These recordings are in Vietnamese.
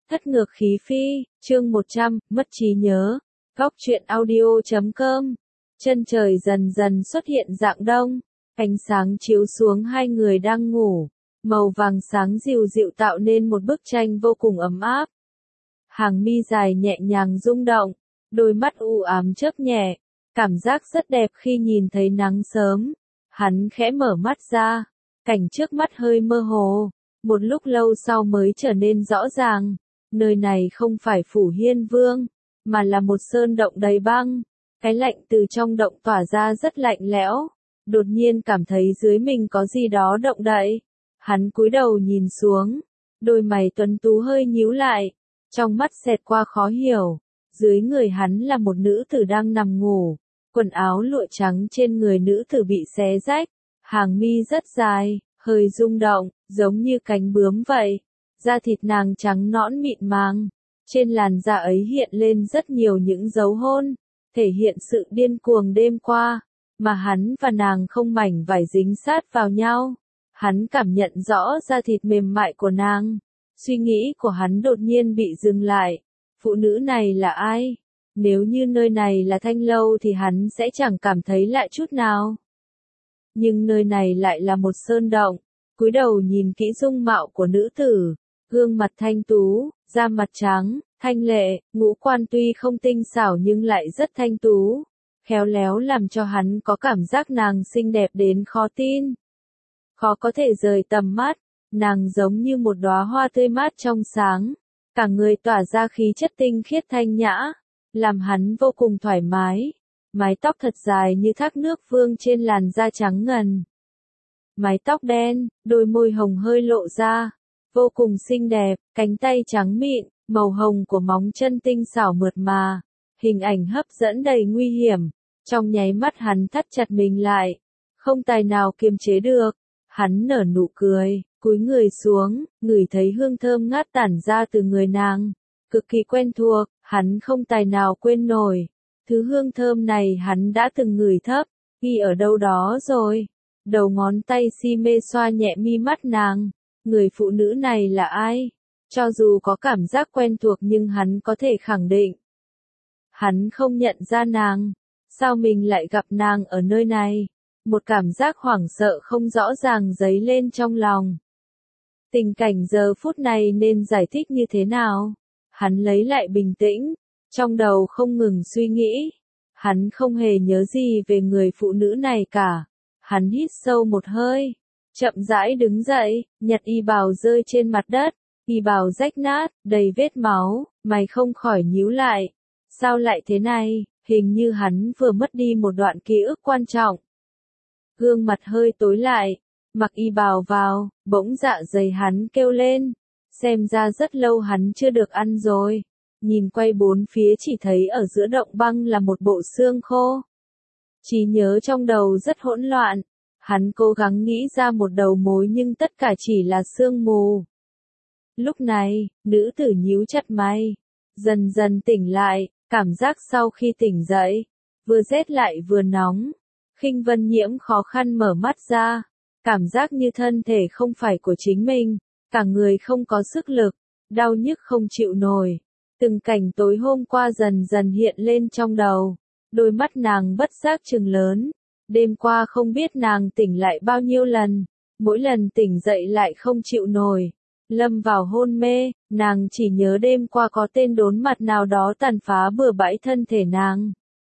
Thất ngược khí phi, chương 100, mất trí nhớ. Góc truyện audio.com. Chân trời dần dần xuất hiện rạng đông, ánh sáng chiếu xuống hai người đang ngủ, màu vàng sáng dịu dịu tạo nên một bức tranh vô cùng ấm áp. Hàng mi dài nhẹ nhàng rung động, đôi mắt u ám chớp nhẹ, cảm giác rất đẹp khi nhìn thấy nắng sớm. Hắn khẽ mở mắt ra, cảnh trước mắt hơi mơ hồ, một lúc lâu sau mới trở nên rõ ràng. Nơi này không phải Phủ Hiên Vương, mà là một sơn động đầy băng. Cái lạnh từ trong động tỏa ra rất lạnh lẽo, đột nhiên cảm thấy dưới mình có gì đó động đậy. Hắn cúi đầu nhìn xuống, đôi mày tuấn tú hơi nhíu lại, trong mắt xẹt qua khó hiểu. Dưới người hắn là một nữ tử đang nằm ngủ, quần áo lụa trắng trên người nữ tử bị xé rách, hàng mi rất dài, hơi rung động, giống như cánh bướm vậy. Da thịt nàng trắng nõn mịn màng, trên làn da ấy hiện lên rất nhiều những dấu hôn, thể hiện sự điên cuồng đêm qua, mà hắn và nàng không mảnh vải dính sát vào nhau. Hắn cảm nhận rõ da thịt mềm mại của nàng, suy nghĩ của hắn đột nhiên bị dừng lại. Phụ nữ này là ai? Nếu như nơi này là Thanh Lâu thì hắn sẽ chẳng cảm thấy lạ chút nào. Nhưng nơi này lại là một sơn động. Cúi đầu nhìn kỹ dung mạo của nữ tử, gương mặt thanh tú, da mặt trắng, thanh lệ, ngũ quan tuy không tinh xảo nhưng lại rất thanh tú, khéo léo làm cho hắn có cảm giác nàng xinh đẹp đến khó tin. Khó có thể rời tầm mắt, nàng giống như một đóa hoa tươi mát trong sáng, cả người tỏa ra khí chất tinh khiết thanh nhã, làm hắn vô cùng thoải mái. Mái tóc thật dài như thác nước vương trên làn da trắng ngần. Mái tóc đen, đôi môi hồng hơi lộ ra, vô cùng xinh đẹp, cánh tay trắng mịn, màu hồng của móng chân tinh xảo mượt mà, hình ảnh hấp dẫn đầy nguy hiểm. Trong nháy mắt hắn thắt chặt mình lại, không tài nào kiềm chế được. Hắn nở nụ cười, cúi người xuống, ngửi thấy hương thơm ngát tản ra từ người nàng, cực kỳ quen thuộc, hắn không tài nào quên nổi. Thứ hương thơm này hắn đã từng ngửi thấp, ghi ở đâu đó rồi. Đầu ngón tay si mê xoa nhẹ mi mắt nàng. Người phụ nữ này là ai? Cho dù có cảm giác quen thuộc nhưng hắn có thể khẳng định. Hắn không nhận ra nàng. Sao mình lại gặp nàng ở nơi này? Một cảm giác hoảng sợ không rõ ràng dấy lên trong lòng. Tình cảnh giờ phút này nên giải thích như thế nào? Hắn lấy lại bình tĩnh, trong đầu không ngừng suy nghĩ. Hắn không hề nhớ gì về người phụ nữ này cả. Hắn hít sâu một hơi, chậm rãi đứng dậy, nhặt y bào rơi trên mặt đất, y bào rách nát, đầy vết máu, mày không khỏi nhíu lại. Sao lại thế này? Hình như hắn vừa mất đi một đoạn ký ức quan trọng. Gương mặt hơi tối lại, mặc y bào vào, bỗng dạ dày hắn kêu lên. Xem ra rất lâu hắn chưa được ăn rồi. Nhìn quay bốn phía chỉ thấy ở giữa động băng là một bộ xương khô. Trí nhớ trong đầu rất hỗn loạn. Hắn cố gắng nghĩ ra một đầu mối nhưng tất cả chỉ là sương mù. Lúc này, nữ tử nhíu chặt mày, dần dần tỉnh lại, cảm giác sau khi tỉnh dậy, vừa rét lại vừa nóng. Khinh Vân Nhiễm khó khăn mở mắt ra, cảm giác như thân thể không phải của chính mình, cả người không có sức lực, đau nhức không chịu nổi. Từng cảnh tối hôm qua dần dần hiện lên trong đầu, đôi mắt nàng bất giác trừng lớn. Đêm qua không biết nàng tỉnh lại bao nhiêu lần, mỗi lần tỉnh dậy lại không chịu nổi, lâm vào hôn mê. Nàng chỉ nhớ đêm qua có tên đốn mặt nào đó tàn phá bừa bãi thân thể nàng.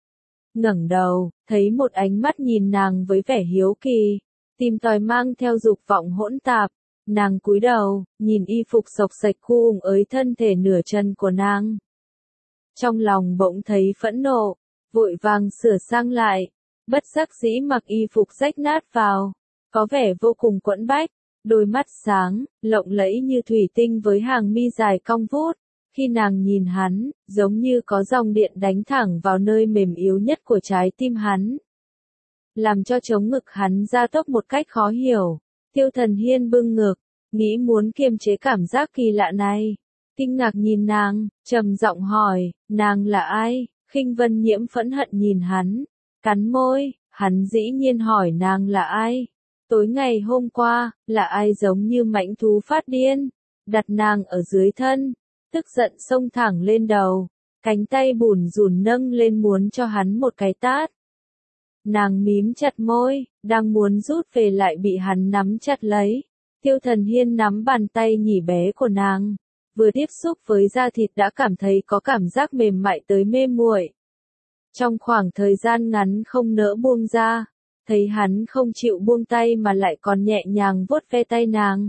Ngẩng đầu, thấy một ánh mắt nhìn nàng với vẻ hiếu kỳ, tìm tòi mang theo dục vọng hỗn tạp. Nàng cúi đầu, nhìn y phục xộc xệch khu ủng ới thân thể nửa chân của nàng. Trong lòng bỗng thấy phẫn nộ, vội vàng sửa sang lại, bất đắc dĩ mặc y phục rách nát vào, có vẻ vô cùng quẫn bách, đôi mắt sáng, lộng lẫy như thủy tinh với hàng mi dài cong vút. Khi nàng nhìn hắn, giống như có dòng điện đánh thẳng vào nơi mềm yếu nhất của trái tim hắn, làm cho trống ngực hắn ra tốc một cách khó hiểu. Tiêu Thần Hiên bưng ngực, nghĩ muốn kiềm chế cảm giác kỳ lạ này, kinh ngạc nhìn nàng, trầm giọng hỏi, nàng là ai? Khinh Vân Nhiễm phẫn hận nhìn hắn, cắn môi. Hắn dĩ nhiên hỏi nàng là ai? Tối ngày hôm qua, là ai giống như mãnh thú phát điên, đặt nàng ở dưới thân, tức giận xông thẳng lên đầu, cánh tay bủn rủn nâng lên muốn cho hắn một cái tát. Nàng mím chặt môi, đang muốn rút về lại bị hắn nắm chặt lấy. Tiêu Thần Hiên nắm bàn tay nhỉ bé của nàng, vừa tiếp xúc với da thịt đã cảm thấy có cảm giác mềm mại tới mê muội. Trong khoảng thời gian ngắn không nỡ buông ra, thấy hắn không chịu buông tay mà lại còn nhẹ nhàng vuốt ve tay nàng.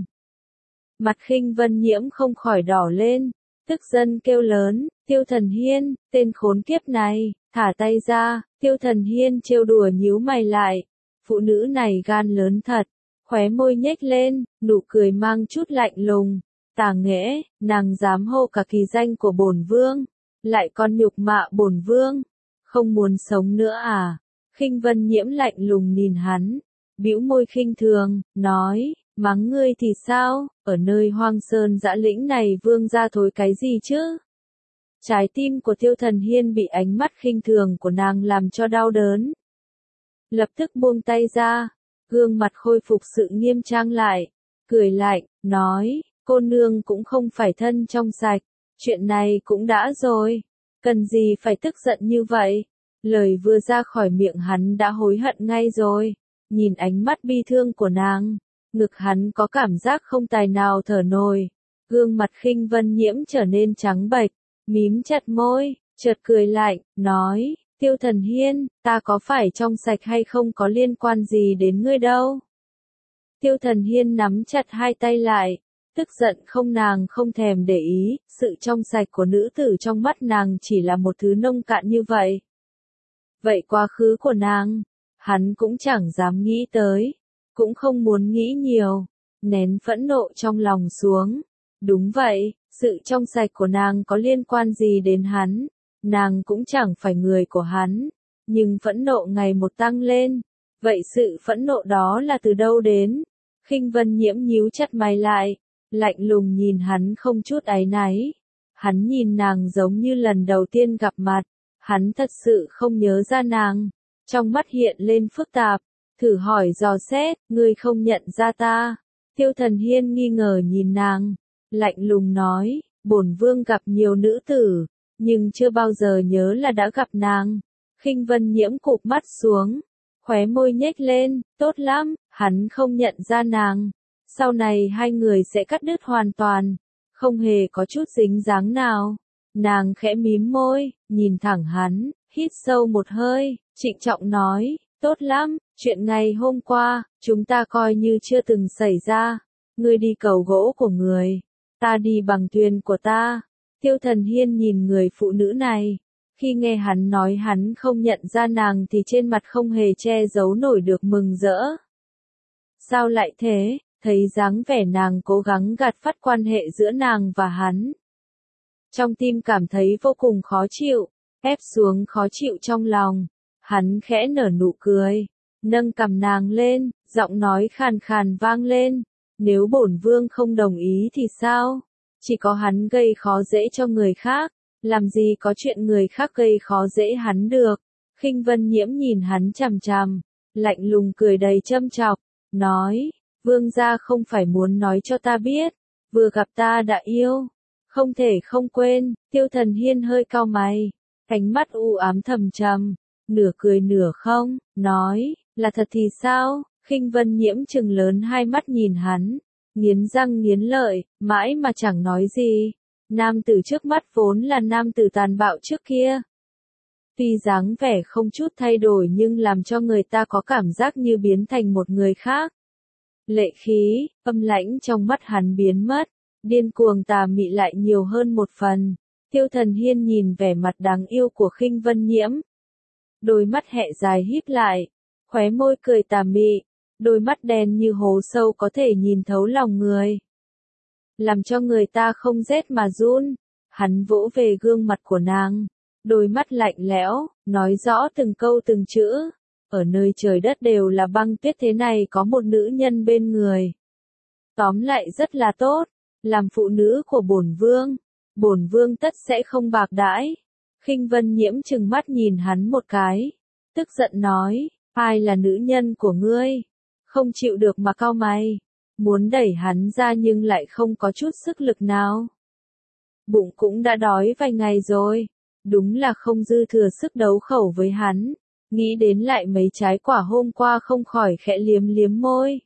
Mặt Khinh Vân Nhiễm không khỏi đỏ lên, tức giận kêu lớn, Tiêu Thần Hiên, tên khốn kiếp này, thả tay ra. Tiêu Thần Hiên trêu đùa nhíu mày lại, phụ nữ này gan lớn thật, khóe môi nhếch lên, nụ cười mang chút lạnh lùng, tà nghễ, nàng dám hô cả kỳ danh của bổn vương, lại còn nhục mạ bổn vương, không muốn sống nữa à? Khinh Vân Nhiễm lạnh lùng nhìn hắn, bĩu môi khinh thường, nói, mắng ngươi thì sao, ở nơi hoang sơn dã lĩnh này vương gia thối cái gì chứ? Trái tim của Tiêu Thần Hiên bị ánh mắt khinh thường của nàng làm cho đau đớn. Lập tức buông tay ra, gương mặt khôi phục sự nghiêm trang lại, cười lạnh, nói, cô nương cũng không phải thân trong sạch, chuyện này cũng đã rồi, cần gì phải tức giận như vậy. Lời vừa ra khỏi miệng hắn đã hối hận ngay rồi, nhìn ánh mắt bi thương của nàng, ngực hắn có cảm giác không tài nào thở nổi, gương mặt Khinh Vân Nhiễm trở nên trắng bệch. Mím chặt môi, chợt cười lạnh, nói, Tiêu Thần Hiên, ta có phải trong sạch hay không có liên quan gì đến ngươi đâu. Tiêu Thần Hiên nắm chặt hai tay lại, tức giận không nàng không thèm để ý, sự trong sạch của nữ tử trong mắt nàng chỉ là một thứ nông cạn như vậy. Vậy quá khứ của nàng, hắn cũng chẳng dám nghĩ tới, cũng không muốn nghĩ nhiều, nén phẫn nộ trong lòng xuống. Đúng vậy. Sự trong sạch của nàng có liên quan gì đến hắn, nàng cũng chẳng phải người của hắn, nhưng phẫn nộ ngày một tăng lên, vậy sự phẫn nộ đó là từ đâu đến? Khinh Vân Nhiễm nhíu chặt mày lại, lạnh lùng nhìn hắn không chút áy náy, hắn nhìn nàng giống như lần đầu tiên gặp mặt, hắn thật sự không nhớ ra nàng, trong mắt hiện lên phức tạp, thử hỏi dò xét, ngươi không nhận ra ta? Tiêu Thần Hiên nghi ngờ nhìn nàng. Lạnh lùng nói, bổn vương gặp nhiều nữ tử, nhưng chưa bao giờ nhớ là đã gặp nàng. Khinh Vân Nhiễm cụp mắt xuống, khóe môi nhếch lên, tốt lắm, hắn không nhận ra nàng. Sau này hai người sẽ cắt đứt hoàn toàn, không hề có chút dính dáng nào. Nàng khẽ mím môi, nhìn thẳng hắn, hít sâu một hơi, trịnh trọng nói, tốt lắm, chuyện ngày hôm qua, chúng ta coi như chưa từng xảy ra. Ngươi đi cầu gỗ của người. Ta đi bằng thuyền của ta. Tiêu Thần Hiên nhìn người phụ nữ này. Khi nghe hắn nói hắn không nhận ra nàng thì trên mặt không hề che giấu nổi được mừng rỡ. Sao lại thế? Thấy dáng vẻ nàng cố gắng gạt phắt quan hệ giữa nàng và hắn. Trong tim cảm thấy vô cùng khó chịu, ép xuống khó chịu trong lòng. Hắn khẽ nở nụ cười, nâng cằm nàng lên, giọng nói khàn khàn vang lên. Nếu bổn vương không đồng ý thì sao? Chỉ có hắn gây khó dễ cho người khác, làm gì có chuyện người khác gây khó dễ hắn được. Khinh Vân Nhiễm nhìn hắn chằm chằm, lạnh lùng cười đầy châm chọc, nói, vương gia không phải muốn nói cho ta biết, vừa gặp ta đã yêu, không thể không quên. Tiêu Thần Hiên hơi cau mày, ánh mắt u ám thầm trầm, nửa cười nửa không, nói, là thật thì sao? Khinh Vân Nhiễm trừng lớn hai mắt nhìn hắn, nghiến răng nghiến lợi, mãi mà chẳng nói gì. Nam tử trước mắt vốn là nam tử tàn bạo trước kia. Tuy dáng vẻ không chút thay đổi nhưng làm cho người ta có cảm giác như biến thành một người khác. Lệ khí, âm lãnh trong mắt hắn biến mất, điên cuồng tà mị lại nhiều hơn một phần. Tiêu Thần Hiên nhìn vẻ mặt đáng yêu của Khinh Vân Nhiễm. Đôi mắt hẹ dài híp lại, khóe môi cười tà mị. Đôi mắt đen như hố sâu có thể nhìn thấu lòng người. Làm cho người ta không rét mà run. Hắn vỗ về gương mặt của nàng. Đôi mắt lạnh lẽo, nói rõ từng câu từng chữ. Ở nơi trời đất đều là băng tuyết thế này có một nữ nhân bên người. Tóm lại rất là tốt. Làm phụ nữ của bổn vương tất sẽ không bạc đãi. Khinh Vân Nhiễm trừng mắt nhìn hắn một cái. Tức giận nói, ai là nữ nhân của ngươi? Không chịu được mà cau mày, muốn đẩy hắn ra nhưng lại không có chút sức lực nào. bụng cũng đã đói vài ngày rồi. Đúng là không dư thừa sức đấu khẩu với hắn. Nghĩ đến lại mấy trái quả hôm qua không khỏi khẽ liếm liếm môi.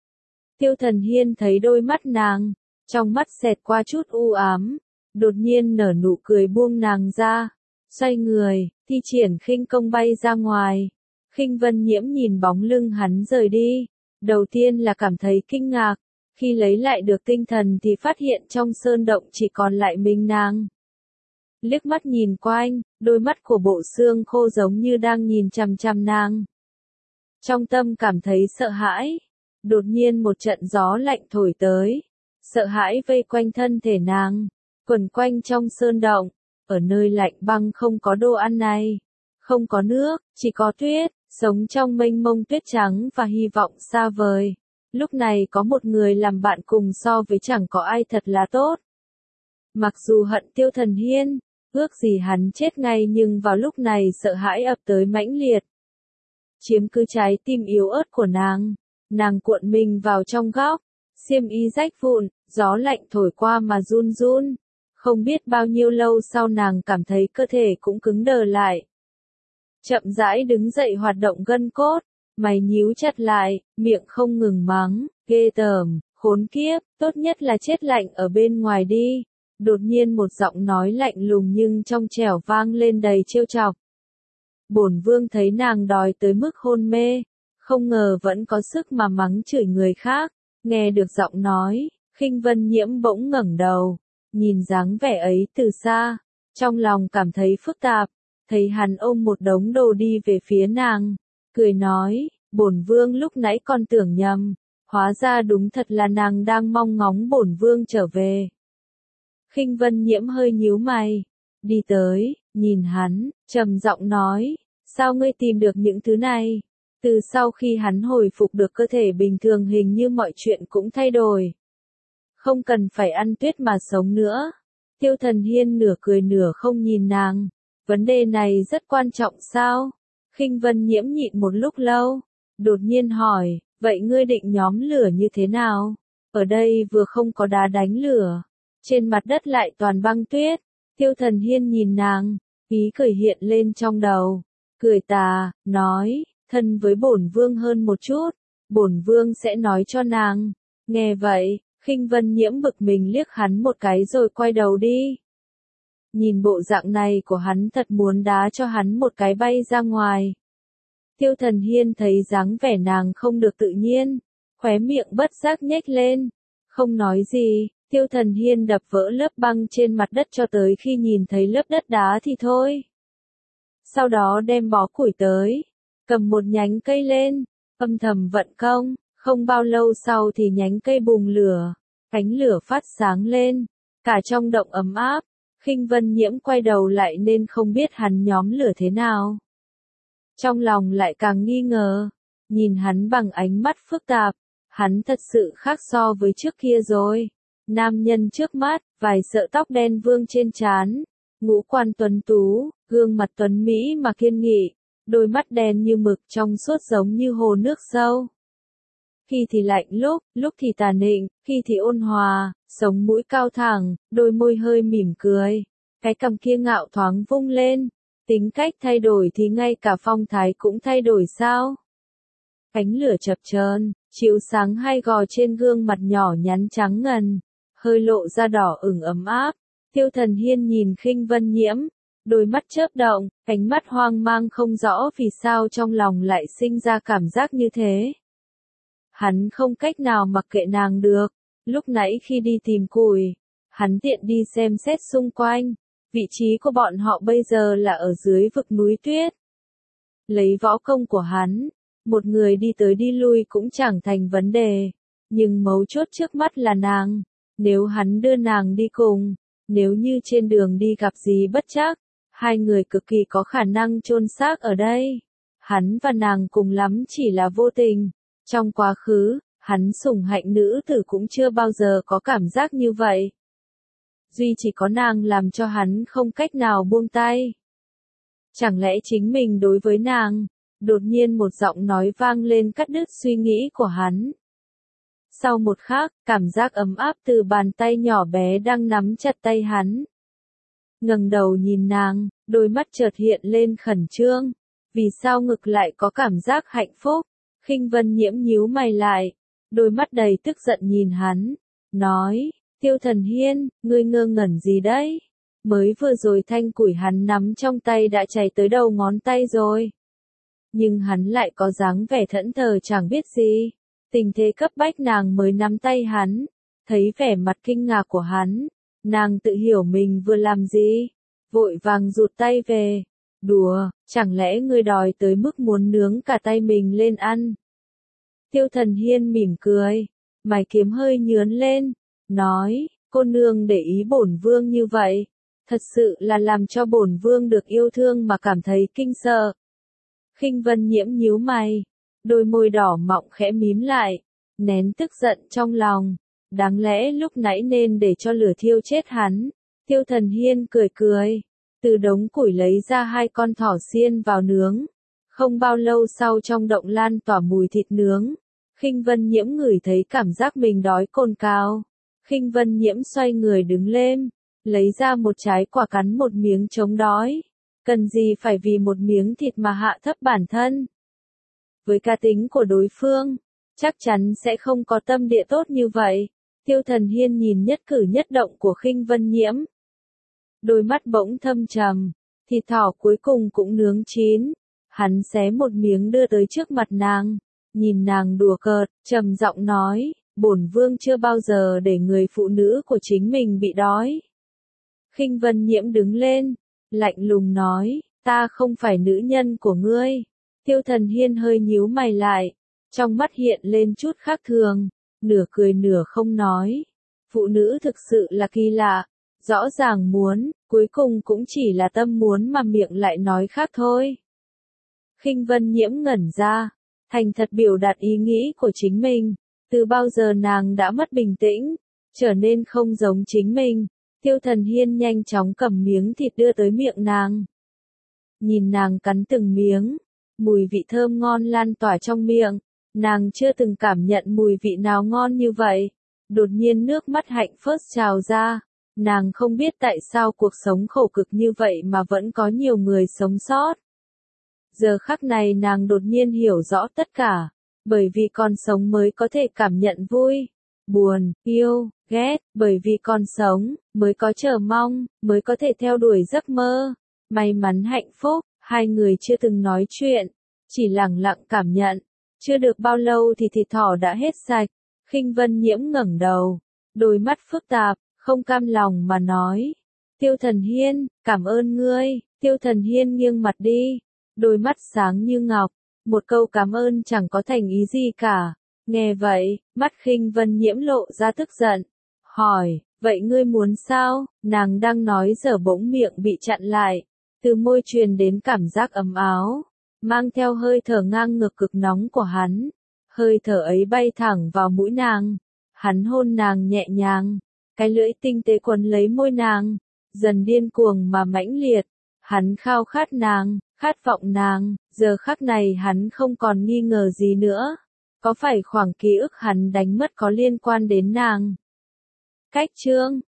Tiêu Thần Hiên thấy đôi mắt nàng, trong mắt xẹt qua chút u ám, đột nhiên nở nụ cười buông nàng ra, xoay người, thi triển khinh công bay ra ngoài. Khinh Vân Nhiễm nhìn bóng lưng hắn rời đi, đầu tiên là cảm thấy kinh ngạc, khi lấy lại được tinh thần thì phát hiện trong sơn động chỉ còn lại mình nàng. Liếc mắt nhìn quanh, đôi mắt của Bộ Xương Khô giống như đang nhìn chằm chằm nàng. Trong tâm cảm thấy sợ hãi, đột nhiên một trận gió lạnh thổi tới, sợ hãi vây quanh thân thể nàng, quẩn quanh trong sơn động, ở nơi lạnh băng không có đồ ăn này, không có nước, chỉ có tuyết, sống trong mênh mông tuyết trắng và hy vọng xa vời. Lúc này có một người làm bạn cùng so với chẳng có ai thật là tốt. Mặc dù hận Tiêu Thần Hiên, ước gì hắn chết ngay nhưng vào lúc này sợ hãi ập tới mãnh liệt. Chiếm cứ trái tim yếu ớt của nàng cuộn mình vào trong góc, xiêm y rách vụn, gió lạnh thổi qua mà run run. Không biết bao nhiêu lâu sau nàng cảm thấy cơ thể cũng cứng đờ lại. Chậm rãi đứng dậy hoạt động gân cốt, mày nhíu chặt lại, miệng không ngừng mắng, ghê tởm, khốn kiếp, tốt nhất là chết lạnh ở bên ngoài đi. Đột nhiên một giọng nói lạnh lùng nhưng trong trẻo vang lên đầy trêu chọc. Bổn vương thấy nàng đòi tới mức hôn mê, không ngờ vẫn có sức mà mắng chửi người khác. Nghe được giọng nói, Khinh Vân Nhiễm bỗng ngẩng đầu, nhìn dáng vẻ ấy từ xa, trong lòng cảm thấy phức tạp, thấy hắn ôm một đống đồ đi về phía nàng, cười nói, bổn vương lúc nãy còn tưởng nhầm, hóa ra đúng thật là nàng đang mong ngóng bổn vương trở về. Khinh Vân Nhiễm hơi nhíu mày, đi tới, nhìn hắn, trầm giọng nói, sao ngươi tìm được những thứ này? Từ sau khi hắn hồi phục được cơ thể bình thường hình như mọi chuyện cũng thay đổi. Không cần phải ăn tuyết mà sống nữa. Tiêu Thần Hiên nửa cười nửa không nhìn nàng. Vấn đề này rất quan trọng sao? Khinh Vân Nhiễm nhịn một lúc lâu, đột nhiên hỏi, vậy ngươi định nhóm lửa như thế nào? Ở đây vừa không có đá đánh lửa, trên mặt đất lại toàn băng tuyết. Tiêu Thần Hiên nhìn nàng, ý cười hiện lên trong đầu, cười tà, nói, thân với bổn vương hơn một chút, bổn vương sẽ nói cho nàng. Nghe vậy, Khinh Vân Nhiễm bực mình liếc hắn một cái rồi quay đầu đi. Nhìn bộ dạng này của hắn thật muốn đá cho hắn một cái bay ra ngoài. Tiêu Thần Hiên thấy dáng vẻ nàng không được tự nhiên, khóe miệng bất giác nhếch lên, không nói gì. Tiêu Thần Hiên đập vỡ lớp băng trên mặt đất cho tới khi nhìn thấy lớp đất đá thì thôi. Sau đó đem bó củi tới, cầm một nhánh cây lên, âm thầm vận công, không bao lâu sau thì nhánh cây bùng lửa, cánh lửa phát sáng lên, cả trong động ấm áp. Khinh Vân Nhiễm quay đầu lại nên không biết hắn nhóm lửa thế nào. Trong lòng lại càng nghi ngờ, nhìn hắn bằng ánh mắt phức tạp, hắn thật sự khác so với trước kia rồi. Nam nhân trước mắt, vài sợi tóc đen vương trên trán, ngũ quan tuấn tú, gương mặt tuấn mỹ mà kiên nghị, đôi mắt đen như mực trong suốt giống như hồ nước sâu. Khi thì lạnh lúc thì tà nịnh, khi thì ôn hòa, sống mũi cao thẳng, đôi môi hơi mỉm cười, cái cằm kia ngạo thoáng vung lên, tính cách thay đổi thì ngay cả phong thái cũng thay đổi sao? Cánh lửa chập chờn, chiếu sáng hai gò trên gương mặt nhỏ nhắn trắng ngần, hơi lộ ra đỏ ửng ấm áp. Tiêu Thần Hiên nhìn Khinh Vân Nhiễm, đôi mắt chớp động, ánh mắt hoang mang không rõ vì sao trong lòng lại sinh ra cảm giác như thế. Hắn không cách nào mặc kệ nàng được, lúc nãy khi đi tìm củi, hắn tiện đi xem xét xung quanh, vị trí của bọn họ bây giờ là ở dưới vực núi tuyết. Lấy võ công của hắn, một người đi tới đi lui cũng chẳng thành vấn đề, nhưng mấu chốt trước mắt là nàng, nếu hắn đưa nàng đi cùng, nếu như trên đường đi gặp gì bất trắc, hai người cực kỳ có khả năng chôn xác ở đây. Hắn và nàng cùng lắm chỉ là vô tình. Trong quá khứ, hắn sủng hạnh nữ tử cũng chưa bao giờ có cảm giác như vậy. Duy chỉ có nàng làm cho hắn không cách nào buông tay. Chẳng lẽ chính mình đối với nàng? Đột nhiên một giọng nói vang lên cắt đứt suy nghĩ của hắn. Sau một khắc, cảm giác ấm áp từ bàn tay nhỏ bé đang nắm chặt tay hắn, ngẩng đầu nhìn nàng, đôi mắt chợt hiện lên khẩn trương. Vì sao ngực lại có cảm giác hạnh phúc? Khinh Vân Nhiễm nhíu mày lại, đôi mắt đầy tức giận nhìn hắn, nói, Tiêu Thần Hiên, ngươi ngơ ngẩn gì đấy? Mới vừa rồi thanh củi hắn nắm trong tay đã cháy tới đầu ngón tay rồi. Nhưng hắn lại có dáng vẻ thẫn thờ chẳng biết gì. Tình thế cấp bách nàng mới nắm tay hắn. Thấy vẻ mặt kinh ngạc của hắn, nàng tự hiểu mình vừa làm gì. Vội vàng rụt tay về. Đùa, chẳng lẽ ngươi đòi tới mức muốn nướng cả tay mình lên ăn? Tiêu Thần Hiên mỉm cười, mày kiếm hơi nhướn lên, nói, cô nương để ý bổn vương như vậy, thật sự là làm cho bổn vương được yêu thương mà cảm thấy kinh sợ. Khinh Vân Nhiễm nhíu mày, đôi môi đỏ mọng khẽ mím lại, nén tức giận trong lòng, đáng lẽ lúc nãy nên để cho lửa thiêu chết hắn. Tiêu Thần Hiên cười cười, từ đống củi lấy ra 2 con thỏ xiên vào nướng. Không bao lâu sau trong động lan tỏa mùi thịt nướng. Khinh Vân Nhiễm ngửi thấy cảm giác mình đói cồn cào. Khinh Vân Nhiễm xoay người đứng lên, lấy ra một trái quả cắn một miếng chống đói. Cần gì phải vì một miếng thịt mà hạ thấp bản thân? Với cá tính của đối phương, chắc chắn sẽ không có tâm địa tốt như vậy. Tiêu Thần Hiên nhìn nhất cử nhất động của Khinh Vân Nhiễm. Đôi mắt bỗng thâm trầm, thịt thỏ cuối cùng cũng nướng chín. Hắn xé một miếng đưa tới trước mặt nàng, nhìn nàng đùa cợt, trầm giọng nói, bổn vương chưa bao giờ để người phụ nữ của chính mình bị đói. Khinh Vân Nhiễm đứng lên, lạnh lùng nói, ta không phải nữ nhân của ngươi. Tiêu Thần Hiên hơi nhíu mày lại, trong mắt hiện lên chút khác thường, nửa cười nửa không nói. Phụ nữ thực sự là kỳ lạ, rõ ràng muốn, cuối cùng cũng chỉ là tâm muốn mà miệng lại nói khác thôi. Khinh Vân Nhiễm ngẩn ra, thành thật biểu đạt ý nghĩ của chính mình. Từ bao giờ nàng đã mất bình tĩnh, trở nên không giống chính mình. Tiêu Thần Hiên nhanh chóng cầm miếng thịt đưa tới miệng nàng. Nhìn nàng cắn từng miếng, mùi vị thơm ngon lan tỏa trong miệng. Nàng chưa từng cảm nhận mùi vị nào ngon như vậy. Đột nhiên nước mắt hạnh phúc trào ra. Nàng không biết tại sao cuộc sống khổ cực như vậy mà vẫn có nhiều người sống sót. Giờ khắc này nàng đột nhiên hiểu rõ tất cả, bởi vì còn sống mới có thể cảm nhận vui, buồn, yêu, ghét, bởi vì còn sống, mới có chờ mong, mới có thể theo đuổi giấc mơ. May mắn hạnh phúc, hai người chưa từng nói chuyện, chỉ lặng lặng cảm nhận. Chưa được bao lâu thì thịt thỏ đã hết sạch. Khinh Vân Nhiễm ngẩng đầu, đôi mắt phức tạp, không cam lòng mà nói. Tiêu Thần Hiên, cảm ơn ngươi. Tiêu Thần Hiên nghiêng mặt đi, đôi mắt sáng như ngọc. Một câu cảm ơn chẳng có thành ý gì cả. Nghe vậy, mắt Khinh Vân Nhiễm lộ ra tức giận. Hỏi, vậy ngươi muốn sao? Nàng đang nói dở bỗng miệng bị chặn lại. Từ môi truyền đến cảm giác ấm áo, mang theo hơi thở ngang ngược cực nóng của hắn. Hơi thở ấy bay thẳng vào mũi nàng. Hắn hôn nàng nhẹ nhàng. Cái lưỡi tinh tế quấn lấy môi nàng. Dần điên cuồng mà mãnh liệt. Hắn khao khát nàng, khát vọng nàng. Giờ khắc này hắn không còn nghi ngờ gì nữa. Có phải khoảng ký ức hắn đánh mất có liên quan đến nàng? Cách chương